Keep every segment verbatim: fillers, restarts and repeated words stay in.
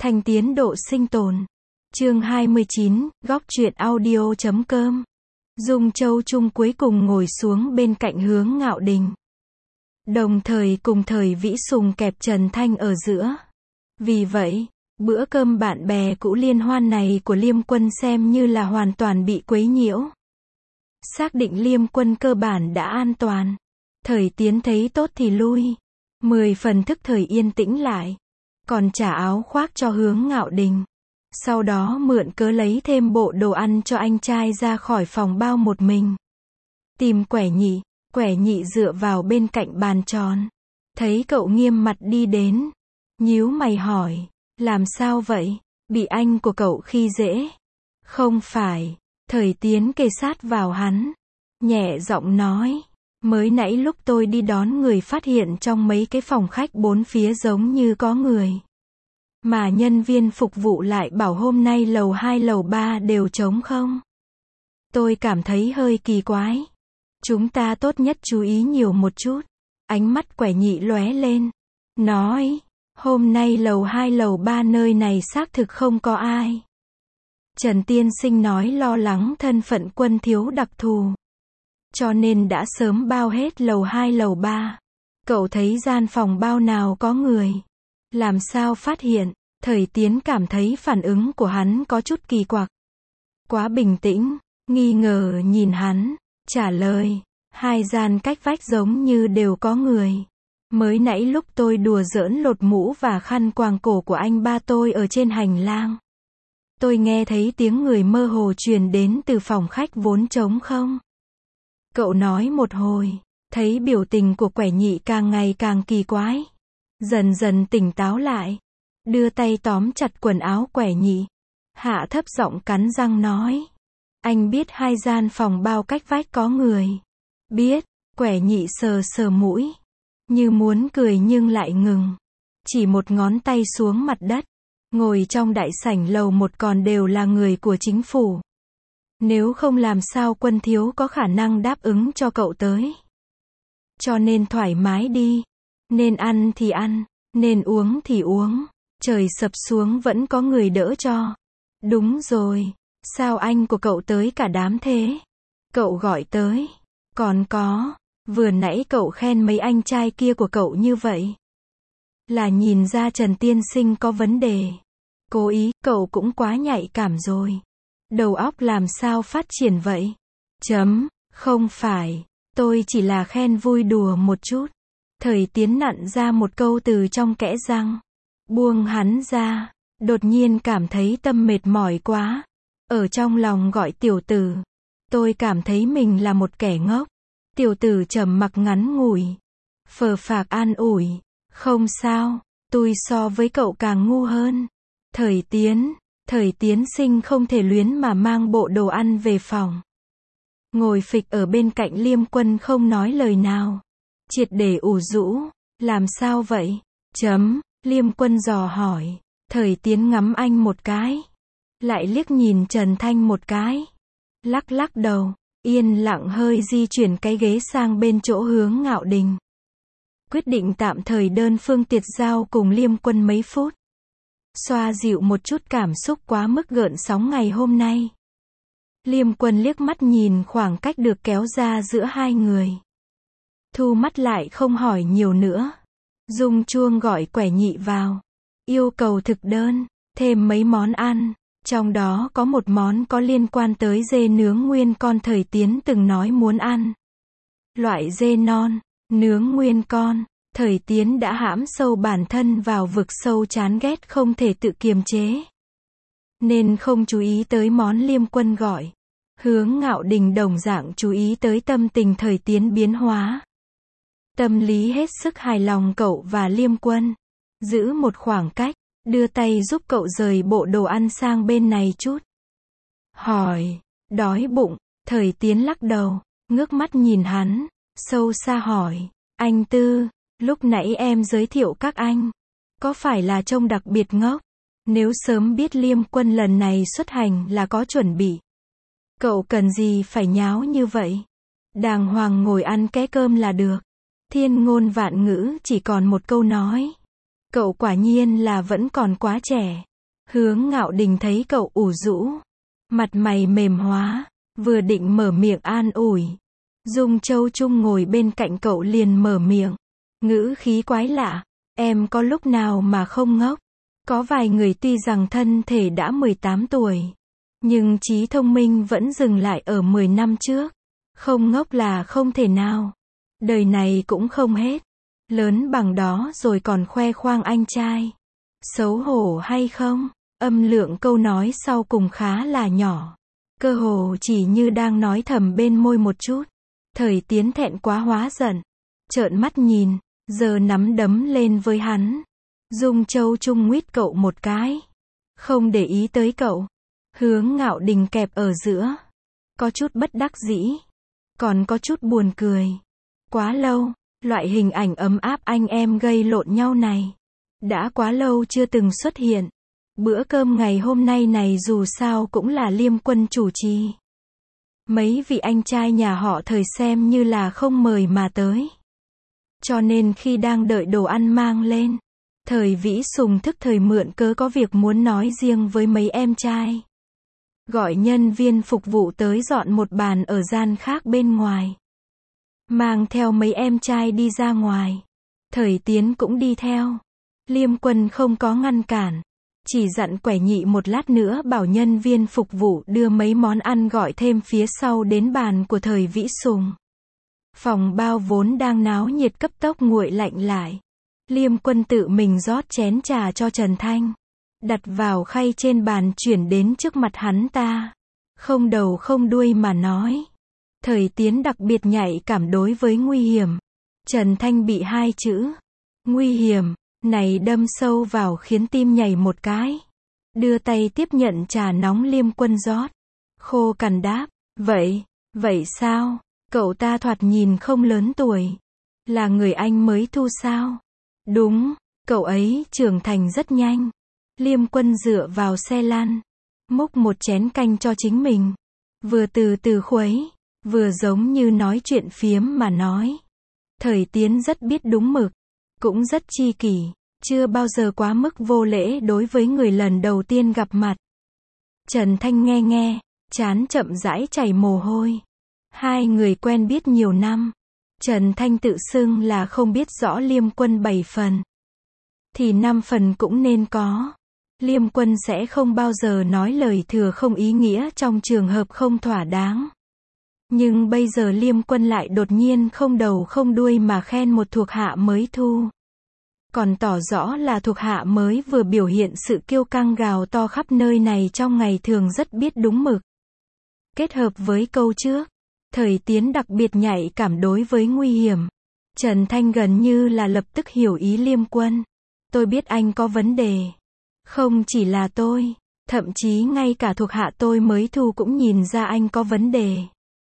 Thành tiến độ sinh tồn. Chương hai mươi chín, góc truyện audio chấm com. Dung Châu Trung cuối cùng ngồi xuống bên cạnh Hướng Ngạo Đình. Đồng thời cùng Thời Vĩ Sùng kẹp Trần Thanh ở giữa. Vì vậy, bữa cơm bạn bè cũ liên hoan này của Liêm Quân xem như là hoàn toàn bị quấy nhiễu. Xác định Liêm Quân cơ bản đã an toàn. Thời Tiến thấy tốt thì lui. Mười phần thức thời yên tĩnh lại. Còn trả áo khoác cho Hướng Ngạo Đình. Sau đó mượn cớ lấy thêm bộ đồ ăn cho anh trai ra khỏi phòng bao một mình. Tìm Quẻ Nhị. Quẻ Nhị dựa vào bên cạnh bàn tròn. Thấy cậu nghiêm mặt đi đến. Nhíu mày hỏi. Làm sao vậy? Bị anh của cậu khi dễ? Không phải. Thời Tiến kề sát vào hắn. Nhẹ giọng nói. Mới nãy lúc tôi đi đón người phát hiện trong mấy cái phòng khách bốn phía giống như có người. Mà nhân viên phục vụ lại bảo hôm nay lầu hai lầu ba đều trống không. Tôi cảm thấy hơi kỳ quái. Chúng ta tốt nhất chú ý nhiều một chút. Ánh mắt Quẻ Nhị lóe lên. Nói, hôm nay lầu hai lầu ba nơi này xác thực không có ai. Trần Tiên Sinh nói lo lắng thân phận Quân thiếu đặc thù. Cho nên đã sớm bao hết lầu hai lầu ba. Cậu thấy gian phòng bao nào có người? Làm sao phát hiện? Thời Tiến cảm thấy phản ứng của hắn có chút kỳ quặc. Quá bình tĩnh, nghi ngờ nhìn hắn, trả lời, hai gian cách vách giống như đều có người. Mới nãy lúc tôi đùa giỡn lột mũ và khăn quàng cổ của anh ba tôi ở trên hành lang. Tôi nghe thấy tiếng người mơ hồ truyền đến từ phòng khách vốn trống không. Cậu nói một hồi, thấy biểu tình của Quẻ Nhị càng ngày càng kỳ quái. Dần dần tỉnh táo lại. Đưa tay tóm chặt quần áo Quẻ Nhị. Hạ thấp giọng cắn răng nói. Anh biết hai gian phòng bao cách vách có người. Biết. Quẻ Nhị sờ sờ mũi. Như muốn cười nhưng lại ngừng. Chỉ một ngón tay xuống mặt đất. Ngồi trong đại sảnh lầu một còn đều là người của chính phủ. Nếu không làm sao Quân thiếu có khả năng đáp ứng cho cậu tới. Cho nên thoải mái đi. Nên ăn thì ăn. Nên uống thì uống. Trời sập xuống vẫn có người đỡ cho. Đúng rồi. Sao anh của cậu tới cả đám thế? Cậu gọi tới. Còn có. Vừa nãy cậu khen mấy anh trai kia của cậu như vậy. Là nhìn ra Trần Tiên Sinh có vấn đề. Cố ý, cậu cũng quá nhạy cảm rồi. Đầu óc làm sao phát triển vậy? Chấm, không phải. Tôi chỉ là khen vui đùa một chút. Thời Tiến nặn ra một câu từ trong kẽ răng. Buông hắn ra. Đột nhiên cảm thấy tâm mệt mỏi quá. Ở trong lòng gọi tiểu tử. Tôi cảm thấy mình là một kẻ ngốc. Tiểu tử trầm mặc ngắn ngủi. Phờ phạc an ủi. Không sao. Tôi so với cậu càng ngu hơn. Thời Tiến. Thời Tiến sinh không thể luyến mà mang bộ đồ ăn về phòng. Ngồi phịch ở bên cạnh Liêm Quân không nói lời nào. Triệt để ủ rũ. Làm sao vậy? Chấm. Liêm Quân dò hỏi. Thời Tiến ngắm anh một cái. Lại liếc nhìn Trần Thanh một cái. Lắc lắc đầu. Yên lặng hơi di chuyển cái ghế sang bên chỗ Hướng Ngạo Đình. Quyết định tạm thời đơn phương tiệt giao cùng Liêm Quân mấy phút. Xoa dịu một chút cảm xúc quá mức gợn sóng ngày hôm nay. Liêm Quân liếc mắt nhìn khoảng cách được kéo ra giữa hai người. Thu mắt lại không hỏi nhiều nữa. Dung chuông gọi Quẻ Nhị vào. Yêu cầu thực đơn, thêm mấy món ăn. Trong đó có một món có liên quan tới dê nướng nguyên con Thời Tiến từng nói muốn ăn. Loại dê non, nướng nguyên con. Thời Tiến đã hãm sâu bản thân vào vực sâu chán ghét không thể tự kiềm chế. Nên không chú ý tới món Liêm Quân gọi. Hướng Ngạo Đình đồng dạng chú ý tới tâm tình Thời Tiến biến hóa. Tâm lý hết sức hài lòng cậu và Liêm Quân. Giữ một khoảng cách, đưa tay giúp cậu rời bộ đồ ăn sang bên này chút. Hỏi, đói bụng, Thời Tiến lắc đầu, ngước mắt nhìn hắn, sâu xa hỏi, anh Tư, lúc nãy em giới thiệu các anh, có phải là trông đặc biệt ngốc? Nếu sớm biết Liêm Quân lần này xuất hành là có chuẩn bị. Cậu cần gì phải nháo như vậy? Đàng hoàng ngồi ăn cái cơm là được. Thiên ngôn vạn ngữ chỉ còn một câu nói. Cậu quả nhiên là vẫn còn quá trẻ. Hướng Ngạo Đình thấy cậu ủ rũ, mặt mày mềm hóa, vừa định mở miệng an ủi. Dung Châu Trung ngồi bên cạnh cậu liền mở miệng, ngữ khí quái lạ, em có lúc nào mà không ngốc. Có vài người tuy rằng thân thể đã mười tám tuổi, nhưng trí thông minh vẫn dừng lại ở mười năm trước. Không ngốc là không thể nào. Đời này cũng không hết. Lớn bằng đó rồi còn khoe khoang anh trai. Xấu hổ hay không? Âm lượng câu nói sau cùng khá là nhỏ. Cơ hồ chỉ như đang nói thầm bên môi một chút. Thời Tiến thẹn quá hóa giận. Trợn mắt nhìn, giờ nắm đấm lên với hắn. Dung Châu Trung nguyết cậu một cái. Không để ý tới cậu. Hướng Ngạo Đình kẹp ở giữa. Có chút bất đắc dĩ. Còn có chút buồn cười. Quá lâu, loại hình ảnh ấm áp anh em gây lộn nhau này. Đã quá lâu chưa từng xuất hiện. Bữa cơm ngày hôm nay này dù sao cũng là Liêm Quân chủ trì. Mấy vị anh trai nhà họ Thời xem như là không mời mà tới. Cho nên khi đang đợi đồ ăn mang lên, Thời Vĩ Sùng thức thời mượn cớ có việc muốn nói riêng với mấy em trai. Gọi nhân viên phục vụ tới dọn một bàn ở gian khác bên ngoài. Mang theo mấy em trai đi ra ngoài. Thời Tiến cũng đi theo. Liêm Quân không có ngăn cản. Chỉ dặn Quẻ Nhị một lát nữa bảo nhân viên phục vụ đưa mấy món ăn gọi thêm phía sau đến bàn của Thời Vĩ Sùng. Phòng bao vốn đang náo nhiệt cấp tốc nguội lạnh lại. Liêm Quân tự mình rót chén trà cho Trần Thanh. Đặt vào khay trên bàn chuyển đến trước mặt hắn ta. Không đầu không đuôi mà nói. Thời Tiến đặc biệt nhạy cảm đối với nguy hiểm. Trần Thanh bị hai chữ nguy hiểm này đâm sâu vào khiến tim nhảy một cái. Đưa tay tiếp nhận trà nóng Liêm Quân rót. Khô cằn đáp, vậy, vậy sao? Cậu ta thoạt nhìn không lớn tuổi. Là người anh mới thu sao? Đúng, cậu ấy trưởng thành rất nhanh. Liêm Quân dựa vào xe lăn, múc một chén canh cho chính mình. Vừa từ từ khuấy, vừa giống như nói chuyện phiếm mà nói. Thời Tiến rất biết đúng mực, cũng rất chi kỷ, chưa bao giờ quá mức vô lễ đối với người lần đầu tiên gặp mặt. Trần Thanh nghe nghe, trán chậm rãi chảy mồ hôi. Hai người quen biết nhiều năm. Trần Thanh tự xưng là không biết rõ Liêm Quân bảy phần. Thì năm phần cũng nên có. Liêm Quân sẽ không bao giờ nói lời thừa không ý nghĩa trong trường hợp không thỏa đáng. Nhưng bây giờ Liêm Quân lại đột nhiên không đầu không đuôi mà khen một thuộc hạ mới thu. Còn tỏ rõ là thuộc hạ mới vừa biểu hiện sự kiêu căng gào to khắp nơi này trong ngày thường rất biết đúng mực. Kết hợp với câu trước, Thời Tiến đặc biệt nhạy cảm đối với nguy hiểm. Trần Thanh gần như là lập tức hiểu ý Liêm Quân. Tôi biết anh có vấn đề. Không chỉ là tôi, thậm chí ngay cả thuộc hạ tôi mới thu cũng nhìn ra anh có vấn đề.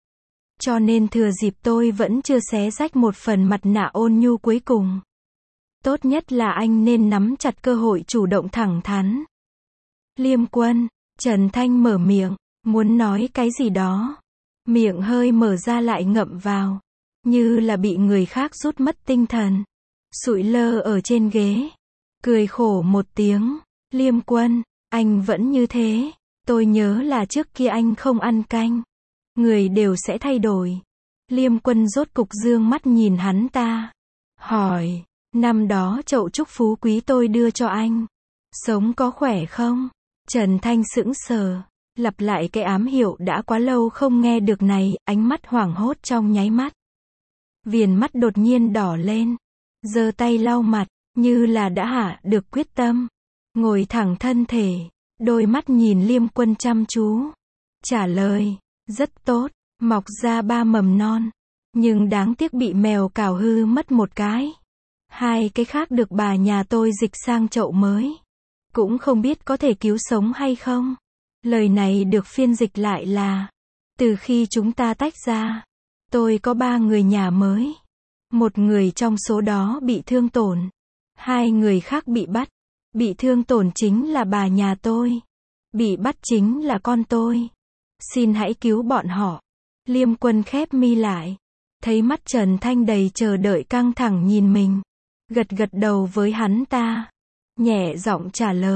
Cho nên thừa dịp tôi vẫn chưa xé rách một phần mặt nạ ôn nhu cuối cùng. Tốt nhất là anh nên nắm chặt cơ hội chủ động thẳng thắn. Liêm Quân, Trần Thanh mở miệng, muốn nói cái gì đó. Miệng hơi mở ra lại ngậm vào. Như là bị người khác rút mất tinh thần. Sụi lơ ở trên ghế. Cười khổ một tiếng. Liêm Quân, anh vẫn như thế. Tôi nhớ là trước kia anh không ăn canh. Người đều sẽ thay đổi. Liêm Quân rốt cục dương mắt nhìn hắn ta. Hỏi, năm đó chậu chúc phú quý tôi đưa cho anh. Sống có khỏe không? Trần Thanh sững sờ. Lặp lại cái ám hiệu đã quá lâu không nghe được này, ánh mắt hoảng hốt trong nháy mắt. Viền mắt đột nhiên đỏ lên. Giơ tay lau mặt, như là đã hạ được quyết tâm. Ngồi thẳng thân thể, đôi mắt nhìn Liêm Quân chăm chú. Trả lời, rất tốt, mọc ra ba mầm non. Nhưng đáng tiếc bị mèo cào hư mất một cái. Hai cái khác được bà nhà tôi dịch sang chậu mới. Cũng không biết có thể cứu sống hay không. Lời này được phiên dịch lại là, từ khi chúng ta tách ra, tôi có ba người nhà mới. Một người trong số đó bị thương tổn. Hai người khác bị bắt. Bị thương tổn chính là bà nhà tôi. Bị bắt chính là con tôi. Xin hãy cứu bọn họ. Liêm Quân khép mi lại. Thấy mắt Trần Thanh đầy chờ đợi căng thẳng nhìn mình. Gật gật đầu với hắn ta. Nhẹ giọng trả lời.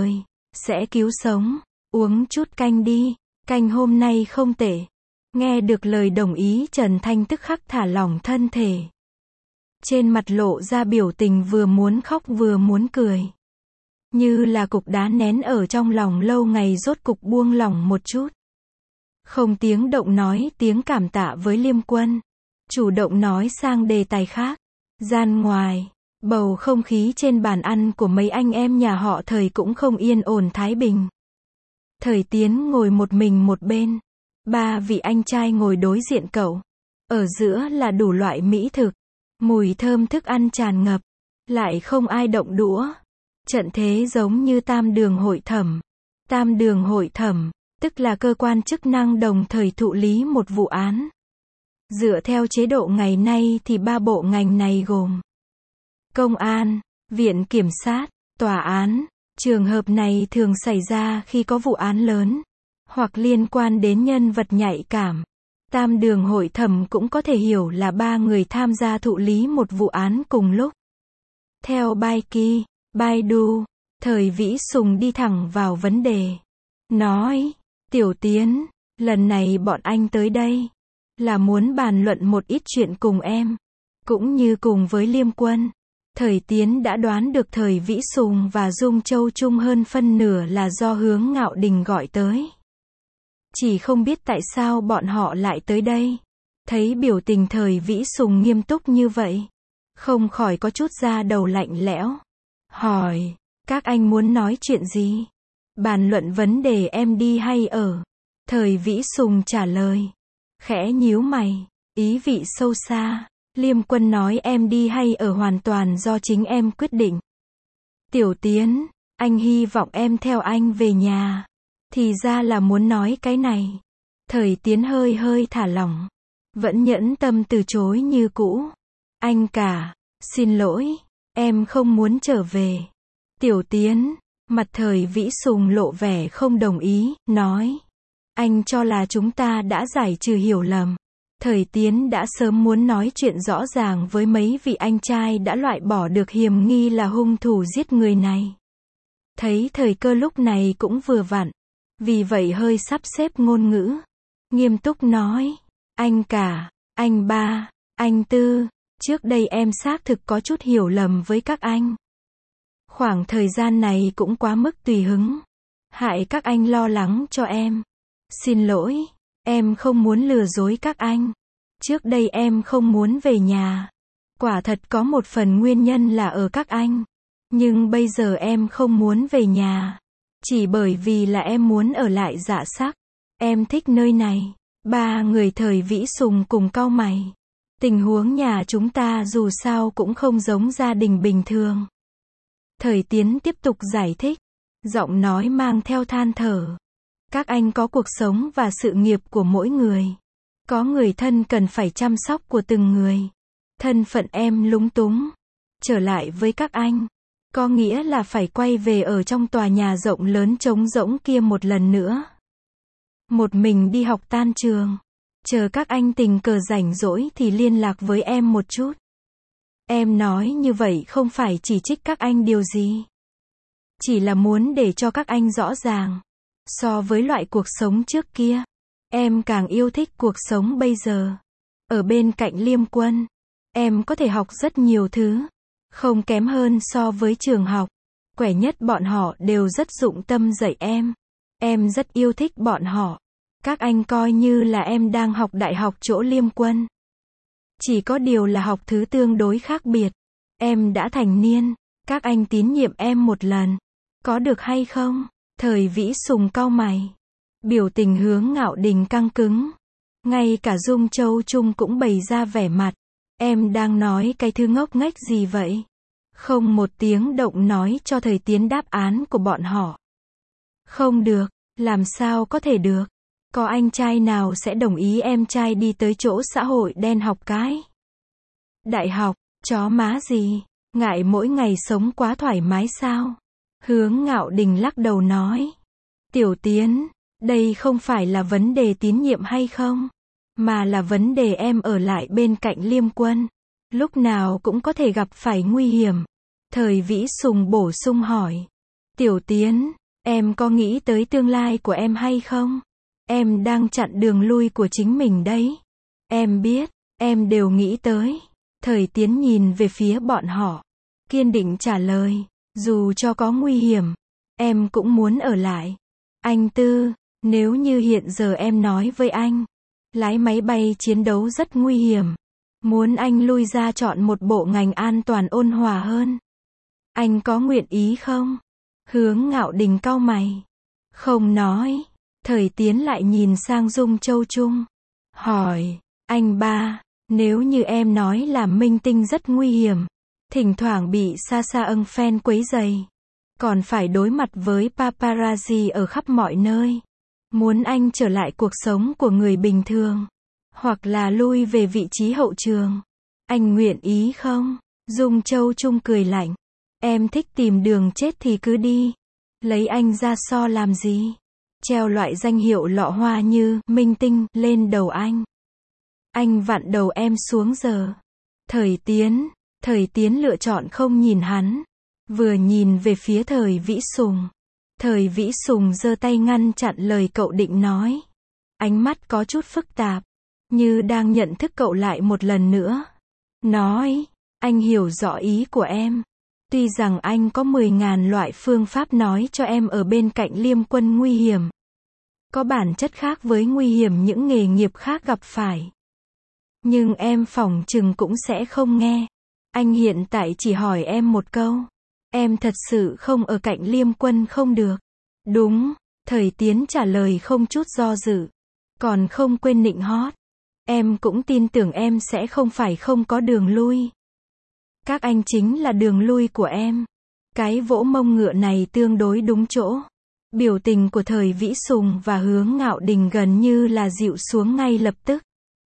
sẽ cứu sống. Uống chút canh đi. Canh hôm nay không tệ. Nghe được lời đồng ý, Trần Thanh tức khắc thả lỏng thân thể. Trên mặt lộ ra biểu tình vừa muốn khóc vừa muốn cười. Như là cục đá nén ở trong lòng lâu ngày rốt cục buông lỏng một chút. Không tiếng động nói tiếng cảm tạ với Liêm Quân. Chủ động nói sang đề tài khác. Gian ngoài, bầu không khí trên bàn ăn của mấy anh em nhà họ Thời cũng không yên ổn thái bình. Thời Tiến ngồi một mình một bên. Ba vị anh trai ngồi đối diện cậu. Ở giữa là đủ loại mỹ thực. Mùi thơm thức ăn tràn ngập. Lại không ai động đũa. Trận thế giống như tam đường hội thẩm. Tam đường hội thẩm, tức là cơ quan chức năng đồng thời thụ lý một vụ án. Dựa theo chế độ ngày nay thì ba bộ ngành này gồm Công an, Viện Kiểm sát, Tòa án. Trường hợp này thường xảy ra khi có vụ án lớn, hoặc liên quan đến nhân vật nhạy cảm. Tam đường hội thẩm cũng có thể hiểu là ba người tham gia thụ lý một vụ án cùng lúc. Theo Baiki, Baidu, Thời Vĩ Sùng đi thẳng vào vấn đề. Nói, Tiểu Tiến, lần này bọn anh tới đây là muốn bàn luận một ít chuyện cùng em, cũng như cùng với Liêm Quân. Thời Tiến đã đoán được Thời Vĩ Sùng và Dung Châu Trung hơn phân nửa là do Hướng Ngạo Đình gọi tới. Chỉ không biết tại sao bọn họ lại tới đây. Thấy biểu tình Thời Vĩ Sùng nghiêm túc như vậy, không khỏi có chút da đầu lạnh lẽo. Hỏi, các anh muốn nói chuyện gì? Bàn luận vấn đề em đi hay ở? Thời Vĩ Sùng trả lời. Khẽ nhíu mày, ý vị sâu xa. Liêm Quân nói em đi hay ở hoàn toàn do chính em quyết định. Tiểu Tiến, anh hy vọng em theo anh về nhà. Thì ra là muốn nói cái này. Thời Tiến hơi hơi thả lỏng. Vẫn nhẫn tâm từ chối như cũ. Anh cả, xin lỗi, em không muốn trở về. Tiểu Tiến, mặt Thời Vĩ Sùng lộ vẻ không đồng ý, nói. Anh cho là chúng ta đã giải trừ hiểu lầm. Thời Tiến đã sớm muốn nói chuyện rõ ràng với mấy vị anh trai đã loại bỏ được hiểm nghi là hung thủ giết người này. Thấy thời cơ lúc này cũng vừa vặn. Vì vậy hơi sắp xếp ngôn ngữ. Nghiêm túc nói. Anh cả, anh ba, anh Tư, trước đây em xác thực có chút hiểu lầm với các anh. Khoảng thời gian này cũng quá mức tùy hứng. Hại các anh lo lắng cho em. Xin lỗi, em không muốn lừa dối các anh. Trước đây em không muốn về nhà. Quả thật có một phần nguyên nhân là ở các anh. Nhưng bây giờ em không muốn về nhà. Chỉ bởi vì là em muốn ở lại Dạ Sắc. Em thích nơi này. Ba người Thời Vĩ Sùng cùng cau mày. Tình huống nhà chúng ta dù sao cũng không giống gia đình bình thường. Thời Tiến tiếp tục giải thích. Giọng nói mang theo than thở. Các anh có cuộc sống và sự nghiệp của mỗi người. Có người thân cần phải chăm sóc của từng người. Thân phận em lúng túng. Trở lại với các anh. Có nghĩa là phải quay về ở trong tòa nhà rộng lớn trống rỗng kia một lần nữa. Một mình đi học tan trường. Chờ các anh tình cờ rảnh rỗi thì liên lạc với em một chút. Em nói như vậy không phải chỉ trích các anh điều gì. Chỉ là muốn để cho các anh rõ ràng. So với loại cuộc sống trước kia, em càng yêu thích cuộc sống bây giờ. Ở bên cạnh Liêm Quân, em có thể học rất nhiều thứ. Không kém hơn so với trường học. Quẻ nhất bọn họ đều rất dụng tâm dạy em. Em rất yêu thích bọn họ. Các anh coi như là em đang học đại học chỗ Liêm Quân. Chỉ có điều là học thứ tương đối khác biệt. Em đã thành niên. Các anh tín nhiệm em một lần. Có được hay không? Thời Vĩ Sùng cau mày. Biểu tình Hướng Ngạo Đình căng cứng. Ngay cả Dung Châu Trung cũng bày ra vẻ mặt. Em đang nói cái thứ ngốc nghếch gì vậy? Không một tiếng động nói cho Thời Tiến đáp án của bọn họ. Không được, làm sao có thể được? Có anh trai nào sẽ đồng ý em trai đi tới chỗ xã hội đen học cái? Đại học, chó má gì? Ngại mỗi ngày sống quá thoải mái sao? Hướng Ngạo Đình lắc đầu nói. Tiểu Tiến, đây không phải là vấn đề tín nhiệm hay không, mà là vấn đề em ở lại bên cạnh Liêm Quân. Lúc nào cũng có thể gặp phải nguy hiểm. Thời Vĩ Sùng bổ sung hỏi. Tiểu Tiến, Em có nghĩ tới tương lai của em hay không? Em đang chặn đường lui của chính mình đấy. Em biết, em đều nghĩ tới. Thời Tiến nhìn về phía bọn họ, kiên định trả lời, dù cho có nguy hiểm, em cũng muốn ở lại. Anh Tư, nếu như hiện giờ em nói với anh, lái máy bay chiến đấu rất nguy hiểm, muốn anh lui ra chọn một bộ ngành an toàn ôn hòa hơn, anh có nguyện ý không? Hướng Ngạo Đình cau mày, không nói. Thời Tiến lại nhìn sang Dung Châu Trung, hỏi, anh ba, nếu như em nói làm minh tinh rất nguy hiểm, thỉnh thoảng bị Sa Sa âng fan quấy rầy, còn phải đối mặt với paparazzi ở khắp mọi nơi, muốn anh trở lại cuộc sống của người bình thường, hoặc là lui về vị trí hậu trường, anh nguyện ý không? Dung Châu Trung cười lạnh, em thích tìm đường chết thì cứ đi, lấy anh ra so làm gì? Treo loại danh hiệu lọ hoa như minh tinh lên đầu anh. Anh vặn đầu em xuống giờ. Thời Tiến, Thời Tiến lựa chọn không nhìn hắn, vừa nhìn về phía Thời Vĩ Sùng. Thời Vĩ Sùng giơ tay ngăn chặn lời cậu định nói. Ánh mắt có chút phức tạp, như đang nhận thức cậu lại một lần nữa. Nói, anh hiểu rõ ý của em. Tuy rằng anh có mười ngàn loại phương pháp nói cho em ở bên cạnh Liêm Quân nguy hiểm, có bản chất khác với nguy hiểm những nghề nghiệp khác gặp phải. Nhưng em phỏng chừng cũng sẽ không nghe. Anh hiện tại chỉ hỏi em một câu. Em thật sự không ở cạnh Liêm Quân không được. Đúng, Thời Tiến trả lời không chút do dự. Còn không quên nịnh hót. Em cũng tin tưởng em sẽ không phải không có đường lui. Các anh chính là đường lui của em. Cái vỗ mông ngựa này tương đối đúng chỗ. Biểu tình của Thời Vĩ Sùng và Hướng Ngạo Đình gần như là dịu xuống ngay lập tức.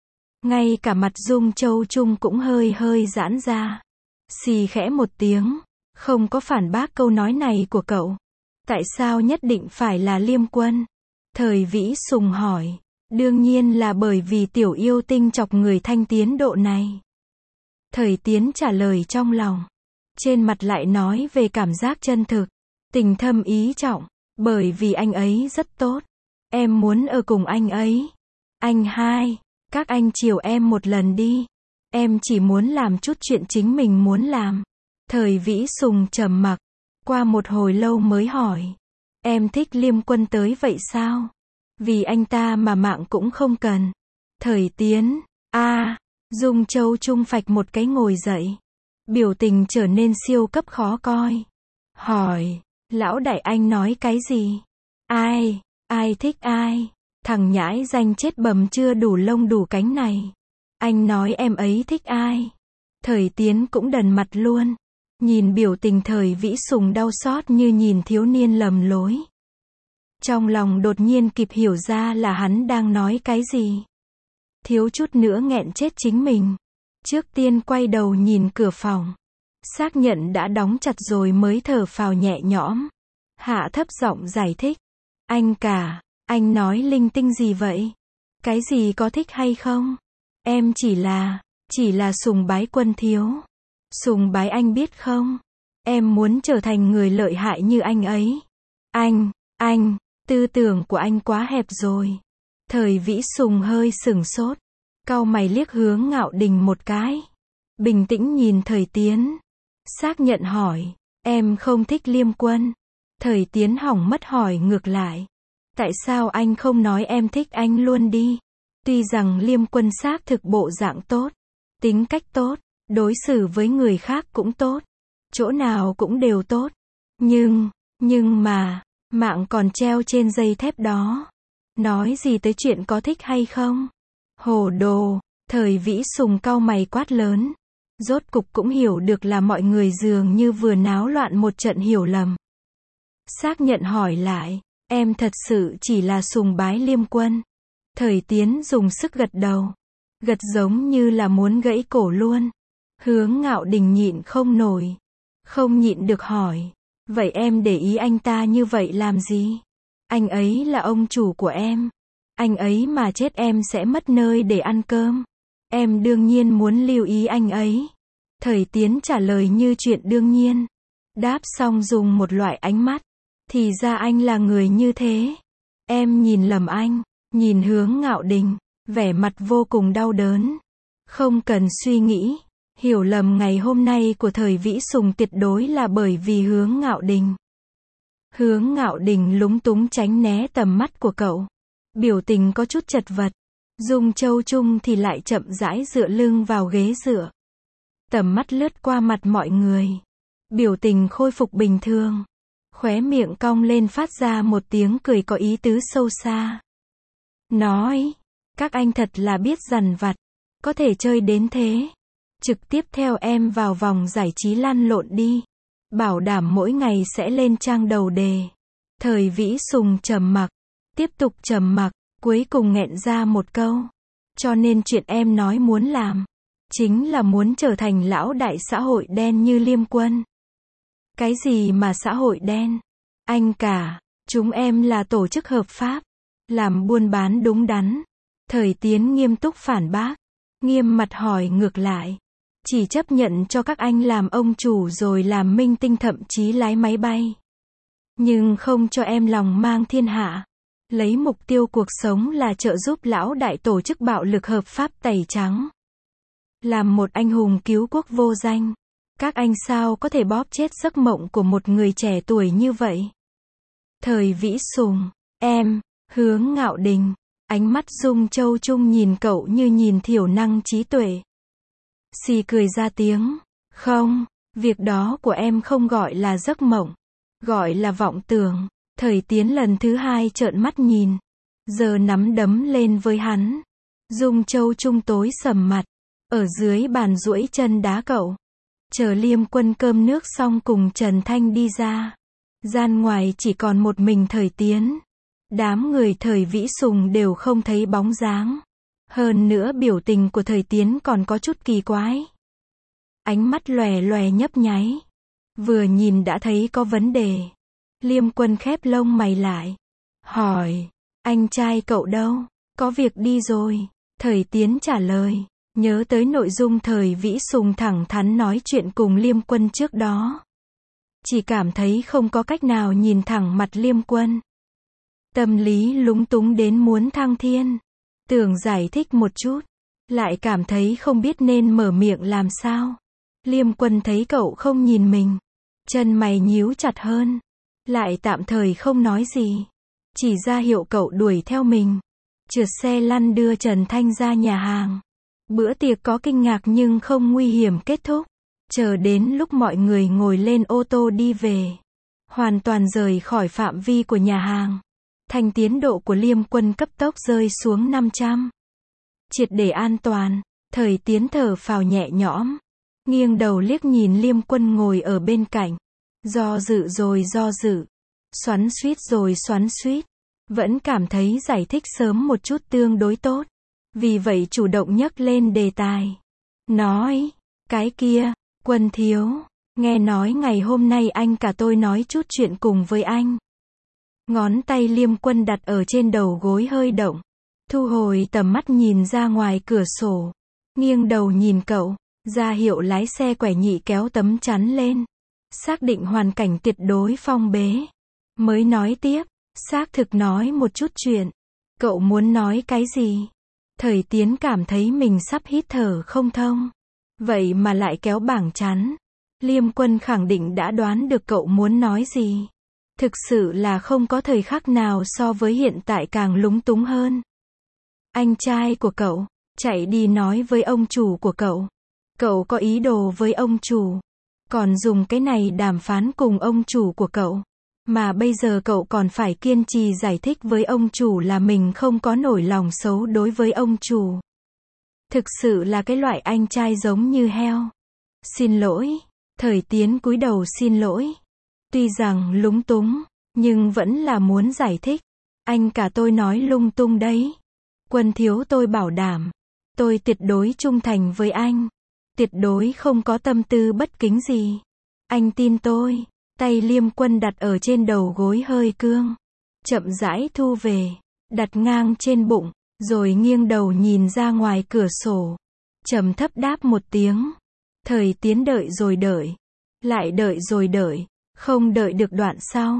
Ngay cả mặt Dung Châu Trung cũng hơi hơi giãn ra. Xì khẽ một tiếng, không có phản bác câu nói này của cậu. Tại sao nhất định phải là Liêm Quân? Thời Vĩ Sùng hỏi. Đương nhiên là bởi vì tiểu yêu tinh chọc người Thanh Tiến độ này. Thời Tiến trả lời trong lòng. Trên mặt lại nói về cảm giác chân thực. Tình thâm ý trọng. Bởi vì anh ấy rất tốt. Em muốn ở cùng anh ấy. Anh hai, các anh chiều em một lần đi. Em chỉ muốn làm chút chuyện chính mình muốn làm. Thời Vĩ Sùng trầm mặc. Qua một hồi lâu mới hỏi. Em thích Liêm Quân tới vậy sao? Vì anh ta mà mạng cũng không cần. Thời Tiến, a à, Dung Châu Trung phạch một cái ngồi dậy. Biểu tình trở nên siêu cấp khó coi. Hỏi, lão đại anh nói cái gì? Ai, ai thích ai? Thằng nhãi danh chết bầm chưa đủ lông đủ cánh này. Anh nói em ấy thích ai? Thời Tiến cũng đần mặt luôn. Nhìn biểu tình Thời Vĩ Sùng đau xót như nhìn thiếu niên lầm lối. Trong lòng đột nhiên kịp hiểu ra là hắn đang nói cái gì. Thiếu chút nữa nghẹn chết chính mình. Trước tiên quay đầu nhìn cửa phòng. Xác nhận đã đóng chặt rồi mới thở phào nhẹ nhõm. Hạ thấp giọng giải thích. Anh cả, anh nói linh tinh gì vậy? Cái gì có thích hay không? Em chỉ là, chỉ là sùng bái Quân thiếu. Sùng bái anh biết không? Em muốn trở thành người lợi hại như anh ấy. Anh, anh, tư tưởng của anh quá hẹp rồi. Thời Vĩ Sùng hơi sửng sốt. Cau mày liếc Hướng Ngạo Đình một cái. Bình tĩnh nhìn Thời Tiến. Xác nhận hỏi. Em không thích Liêm Quân. Thời Tiến hỏng mất hỏi ngược lại. Tại sao anh không nói em thích anh luôn đi? Tuy rằng Liêm Quân xác thực bộ dạng tốt, tính cách tốt, đối xử với người khác cũng tốt, chỗ nào cũng đều tốt. Nhưng, nhưng mà, mạng còn treo trên dây thép đó. Nói gì tới chuyện có thích hay không? Hồ đồ, Thời Vĩ Sùng cau mày quát lớn. Rốt cục cũng hiểu được là mọi người dường như vừa náo loạn một trận hiểu lầm. Xác nhận hỏi lại, em thật sự chỉ là sùng bái Liêm Quân. Thời Tiến dùng sức gật đầu. Gật giống như là muốn gãy cổ luôn. Hướng Ngạo Đình nhịn không nổi. Không nhịn được hỏi. Vậy em để ý anh ta như vậy làm gì? Anh ấy là ông chủ của em. Anh ấy mà chết em sẽ mất nơi để ăn cơm. Em đương nhiên muốn lưu ý anh ấy. Thời Tiến trả lời như chuyện đương nhiên. Đáp xong dùng một loại ánh mắt Thì ra anh là người như thế. Em nhìn lầm anh. Nhìn Hướng Ngạo Đình, vẻ mặt vô cùng đau đớn. Không cần suy nghĩ. Hiểu lầm ngày hôm nay của Thời Vĩ Sùng tuyệt đối là bởi vì Hướng Ngạo Đình. Hướng Ngạo Đình lúng túng tránh né tầm mắt của cậu. Biểu tình có chút chật vật. Dung Châu Trung thì lại chậm rãi dựa lưng vào ghế dựa. Tầm mắt lướt qua mặt mọi người. Biểu tình khôi phục bình thường. Khóe miệng cong lên phát ra một tiếng cười có ý tứ sâu xa. Nói, các anh thật là biết dằn vặt. Có thể chơi đến thế. Trực tiếp theo em vào vòng giải trí lăn lộn đi. Bảo đảm mỗi ngày sẽ lên trang đầu đề. Thời Vĩ Sùng trầm mặc. Tiếp tục trầm mặc. Cuối cùng nghẹn ra một câu. Cho nên chuyện em nói muốn làm. Chính là muốn trở thành lão đại xã hội đen như Liêm Quân. Cái gì mà xã hội đen? Anh cả, chúng em là tổ chức hợp pháp. Làm buôn bán đúng đắn. Thời Tiến nghiêm túc phản bác. Nghiêm mặt hỏi ngược lại. Chỉ chấp nhận cho các anh làm ông chủ rồi làm minh tinh thậm chí lái máy bay. Nhưng không cho em lòng mang thiên hạ. Lấy mục tiêu cuộc sống là trợ giúp lão đại tổ chức bạo lực hợp pháp tẩy trắng. Làm một anh hùng cứu quốc vô danh. Các anh sao có thể bóp chết giấc mộng của một người trẻ tuổi như vậy? Thời Vĩ Sùng, em, Hướng Ngạo Đình. Ánh mắt Dung Châu Trung nhìn cậu như nhìn thiểu năng trí tuệ. Xì cười ra tiếng. Không, việc đó của em không gọi là giấc mộng. Gọi là vọng tưởng. Thời Tiến lần thứ hai trợn mắt nhìn. Giờ nắm đấm lên với hắn. Dung Châu Trung tối sầm mặt. Ở dưới bàn duỗi chân đá cậu. Chờ Liêm Quân cơm nước xong cùng Trần Thanh đi ra. Gian ngoài chỉ còn một mình Thời Tiến. Đám người Thời Vĩ Sùng đều không thấy bóng dáng. Hơn nữa biểu tình của Thời Tiến còn có chút kỳ quái. Ánh mắt lòe lòe nhấp nháy. Vừa nhìn đã thấy có vấn đề. Liêm Quân khép lông mày lại. Hỏi, anh trai cậu đâu? Có việc đi rồi. Thời Tiến trả lời. Nhớ tới nội dung Thời Vĩ Sùng thẳng thắn nói chuyện cùng Liêm Quân trước đó. Chỉ cảm thấy không có cách nào nhìn thẳng mặt Liêm Quân. Tâm lý lúng túng đến muốn thăng thiên. Tưởng giải thích một chút. Lại cảm thấy không biết nên mở miệng làm sao. Liêm Quân thấy cậu không nhìn mình. Chân mày nhíu chặt hơn. Lại tạm thời không nói gì. Chỉ ra hiệu cậu đuổi theo mình. Trượt xe lăn đưa Trần Thanh ra nhà hàng. Bữa tiệc có kinh ngạc nhưng không nguy hiểm kết thúc. Chờ đến lúc mọi người ngồi lên ô tô đi về. Hoàn toàn rời khỏi phạm vi của nhà hàng. Thành tiến độ của Liêm Quân cấp tốc rơi xuống năm trăm. Triệt để an toàn. Thời Tiến thở phào nhẹ nhõm. Nghiêng đầu liếc nhìn Liêm Quân ngồi ở bên cạnh. Do dự rồi do dự. Xoắn xuýt rồi xoắn xuýt. Vẫn cảm thấy giải thích sớm một chút tương đối tốt. Vì vậy chủ động nhấc lên đề tài. Nói, cái kia, Quân thiếu, nghe nói ngày hôm nay anh cả tôi nói chút chuyện cùng với anh. Ngón tay Liêm Quân đặt ở trên đầu gối hơi động. Thu hồi tầm mắt nhìn ra ngoài cửa sổ. Nghiêng đầu nhìn cậu, ra hiệu lái xe quẻ nhị kéo tấm chắn lên. Xác định hoàn cảnh tuyệt đối phong bế. Mới nói tiếp, xác thực nói một chút chuyện. Cậu muốn nói cái gì? Thời Tiến cảm thấy mình sắp hít thở không thông. Vậy mà lại kéo bảng chắn. Liêm Quân khẳng định đã đoán được cậu muốn nói gì. Thực sự là không có thời khắc nào so với hiện tại càng lúng túng hơn. Anh trai của cậu, chạy đi nói với ông chủ của cậu. Cậu có ý đồ với ông chủ. Còn dùng cái này đàm phán cùng ông chủ của cậu. Mà bây giờ cậu còn phải kiên trì giải thích với ông chủ là mình không có nổi lòng xấu đối với ông chủ. Thực sự là cái loại anh trai giống như heo. Xin lỗi. Thời Tiến cúi đầu xin lỗi. Tuy rằng lúng túng, nhưng vẫn là muốn giải thích. Anh cả tôi nói lung tung đấy. Quân thiếu tôi bảo đảm. Tôi tuyệt đối trung thành với anh. Tuyệt đối không có tâm tư bất kính gì. Anh tin tôi. Tay Liêm Quân đặt ở trên đầu gối hơi cương. Chậm rãi thu về. Đặt ngang trên bụng. Rồi nghiêng đầu nhìn ra ngoài cửa sổ. Trầm thấp đáp một tiếng. Thời Tiến đợi rồi đợi. Lại đợi rồi đợi. Không đợi được đoạn sau.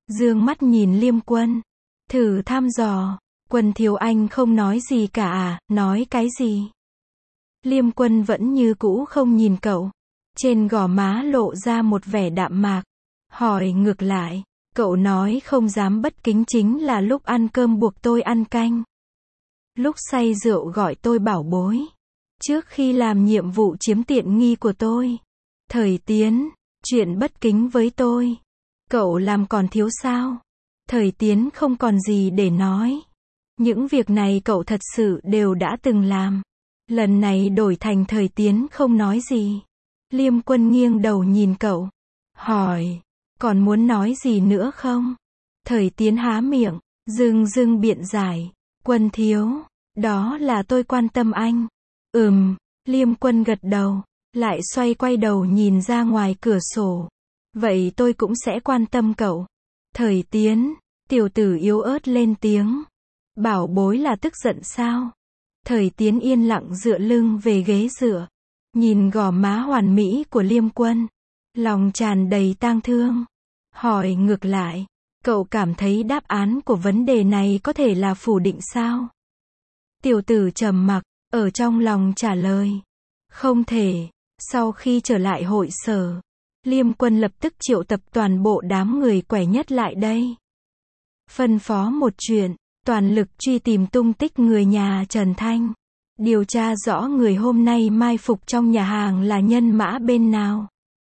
Dương mắt nhìn Liêm Quân. Thử thăm dò. Quân thiếu anh không nói gì cả à, nói cái gì? Liêm Quân vẫn như cũ không nhìn cậu. Trên gò má lộ ra một vẻ đạm mạc. Hỏi ngược lại. Cậu nói không dám bất kính chính là lúc ăn cơm buộc tôi ăn canh. Lúc say rượu gọi tôi bảo bối. Trước khi làm nhiệm vụ chiếm tiện nghi của tôi. Thời Tiến, chuyện bất kính với tôi. Cậu làm còn thiếu sao? Thời Tiến không còn gì để nói. Những việc này cậu thật sự đều đã từng làm. Lần này đổi thành Thời Tiến không nói gì. Liêm Quân nghiêng đầu nhìn cậu. Hỏi, còn muốn nói gì nữa không? Thời Tiến há miệng, dưng dưng biện giải. Quân thiếu, đó là tôi quan tâm anh. Ừm, Liêm Quân gật đầu, lại xoay quay đầu nhìn ra ngoài cửa sổ. Vậy tôi cũng sẽ quan tâm cậu. Thời Tiến, tiểu tử yếu ớt lên tiếng. Bảo bối là tức giận sao? Thời Tiến yên lặng dựa lưng về ghế dựa. Nhìn gò má hoàn mỹ của Liêm Quân. Lòng tràn đầy tang thương. Hỏi ngược lại. Cậu cảm thấy đáp án của vấn đề này có thể là phủ định sao? Tiểu tử trầm mặc, ở trong lòng trả lời. Không thể. Sau khi trở lại hội sở, Liêm Quân lập tức triệu tập toàn bộ đám người quẻ nhất lại đây. Phân phó một chuyện, toàn lực truy tìm tung tích người nhà Trần Thanh. Điều tra rõ người hôm nay mai phục trong nhà hàng là nhân mã bên nào.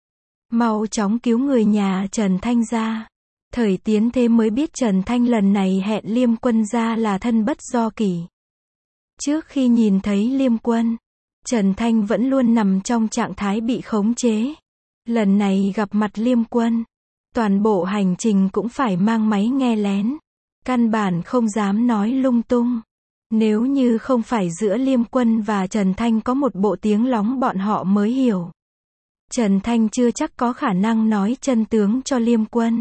Mau chóng cứu người nhà Trần Thanh ra. Thời Tiến thế mới biết Trần Thanh lần này hẹn Liêm Quân ra là thân bất do kỷ. Trước khi nhìn thấy Liêm Quân, Trần Thanh vẫn luôn nằm trong trạng thái bị khống chế. Lần này gặp mặt Liêm Quân, toàn bộ hành trình cũng phải mang máy nghe lén. Căn bản không dám nói lung tung. Nếu như không phải giữa Liêm Quân và Trần Thanh có một bộ tiếng lóng bọn họ mới hiểu. Trần Thanh chưa chắc có khả năng nói chân tướng cho Liêm Quân.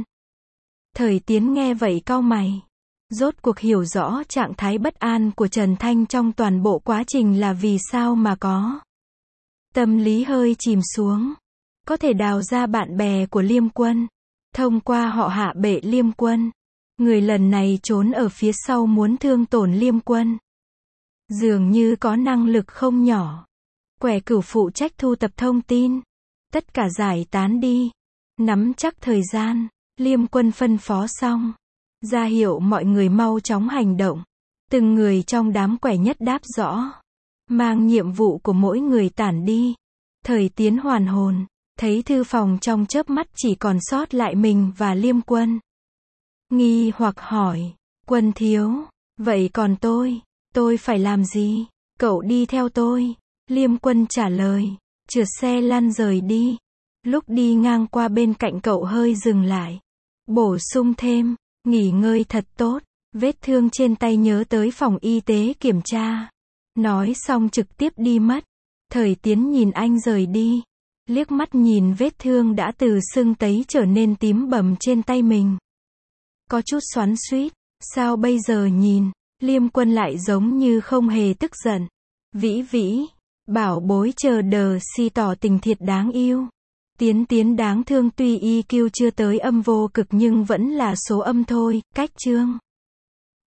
Thời Tiến nghe vậy cau mày. Rốt cuộc hiểu rõ trạng thái bất an của Trần Thanh trong toàn bộ quá trình là vì sao mà có. Tâm lý hơi chìm xuống. Có thể đào ra bạn bè của Liêm Quân. Thông qua họ Hạ bệ Liêm Quân. Người lần này trốn ở phía sau muốn thương tổn Liêm Quân. Dường như có năng lực không nhỏ. Quẻ cửu phụ trách thu tập thông tin. Tất cả giải tán đi. Nắm chắc thời gian. Liêm Quân phân phó xong. Ra hiệu mọi người mau chóng hành động. Từng người trong đám quẻ nhất đáp rõ. Mang nhiệm vụ của mỗi người tản đi. Thời Tiến hoàn hồn. Thấy thư phòng trong chớp mắt chỉ còn sót lại mình và Liêm Quân. Nghi hoặc hỏi. Quân thiếu. Vậy còn tôi? Tôi phải làm gì? Cậu đi theo tôi. Liêm Quân trả lời. Trượt xe lăn rời đi. Lúc đi ngang qua bên cạnh cậu hơi dừng lại. Bổ sung thêm. Nghỉ ngơi thật tốt. Vết thương trên tay nhớ tới phòng y tế kiểm tra. Nói xong trực tiếp đi mất. Thời Tiến nhìn anh rời đi. Liếc mắt nhìn vết thương đã từ sưng tấy trở nên tím bầm trên tay mình. Có chút xoắn xuýt. Sao bây giờ nhìn, Liêm Quân lại giống như không hề tức giận. Vĩ vĩ, bảo bối chờ đờ si tỏ tình thiệt đáng yêu. Tiến Tiến đáng thương tuy i kiu chưa tới âm vô cực nhưng vẫn là số âm thôi, cách chương.